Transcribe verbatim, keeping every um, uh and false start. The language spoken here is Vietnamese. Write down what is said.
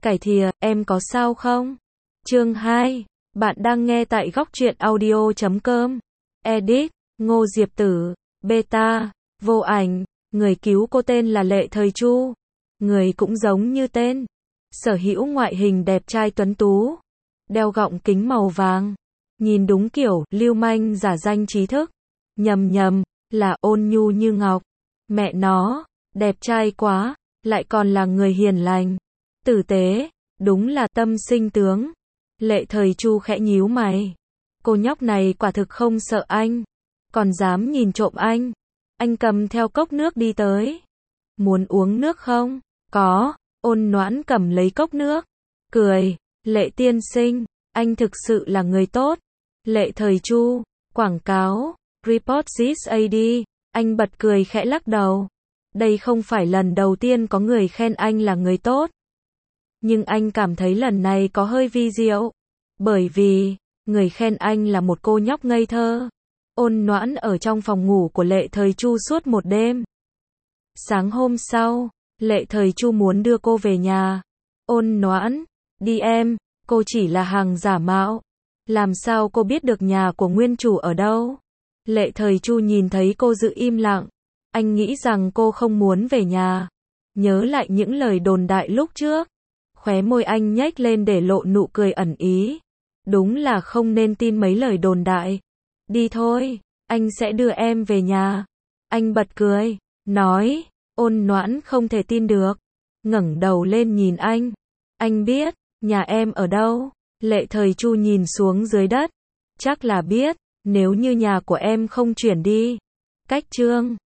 Cải thìa, em có sao không? Chương hai. Bạn đang nghe tại góc truyện audio chấm com. Edit, Ngô Diệp Tử, Beta, vô ảnh. Người cứu cô tên là Lệ Thời Chu. Người cũng giống như tên. Sở hữu ngoại hình đẹp trai tuấn tú. Đeo gọng kính màu vàng. Nhìn đúng kiểu, lưu manh giả danh trí thức. Nhầm nhầm, là ôn nhu như ngọc. Mẹ nó, đẹp trai quá, lại còn là người hiền lành. Tử tế, đúng là tâm sinh tướng. Lệ Thời Chu khẽ nhíu mày. Cô nhóc này quả thực không sợ anh. Còn dám nhìn trộm anh. Anh cầm theo cốc nước đi tới. Muốn uống nước không? Có. Ôn Noãn cầm lấy cốc nước. Cười. Lệ tiên sinh, anh thực sự là người tốt. Lệ Thời Chu, quảng cáo, report this a đê. Anh bật cười khẽ lắc đầu. Đây không phải lần đầu tiên có người khen anh là người tốt. Nhưng anh cảm thấy lần này có hơi vi diệu. Bởi vì, người khen anh là một cô nhóc ngây thơ. Ôn Noãn ở trong phòng ngủ của Lệ Thời Chu suốt một đêm. Sáng hôm sau, Lệ Thời Chu muốn đưa cô về nhà. Ôn Noãn, đi em, cô chỉ là hàng giả mạo. Làm sao cô biết được nhà của nguyên chủ ở đâu? Lệ Thời Chu nhìn thấy cô giữ im lặng. Anh nghĩ rằng cô không muốn về nhà. Nhớ lại những lời đồn đại lúc trước. Khóe môi anh nhếch lên để lộ nụ cười ẩn ý. Đúng là không nên tin mấy lời đồn đại. Đi thôi, anh sẽ đưa em về nhà. Anh bật cười, nói. Ôn Noãn không thể tin được. Ngẩng đầu lên nhìn anh. Anh biết, nhà em ở đâu? Lệ Thời Chu nhìn xuống dưới đất. Chắc là biết, nếu như nhà của em không chuyển đi. Cách Trương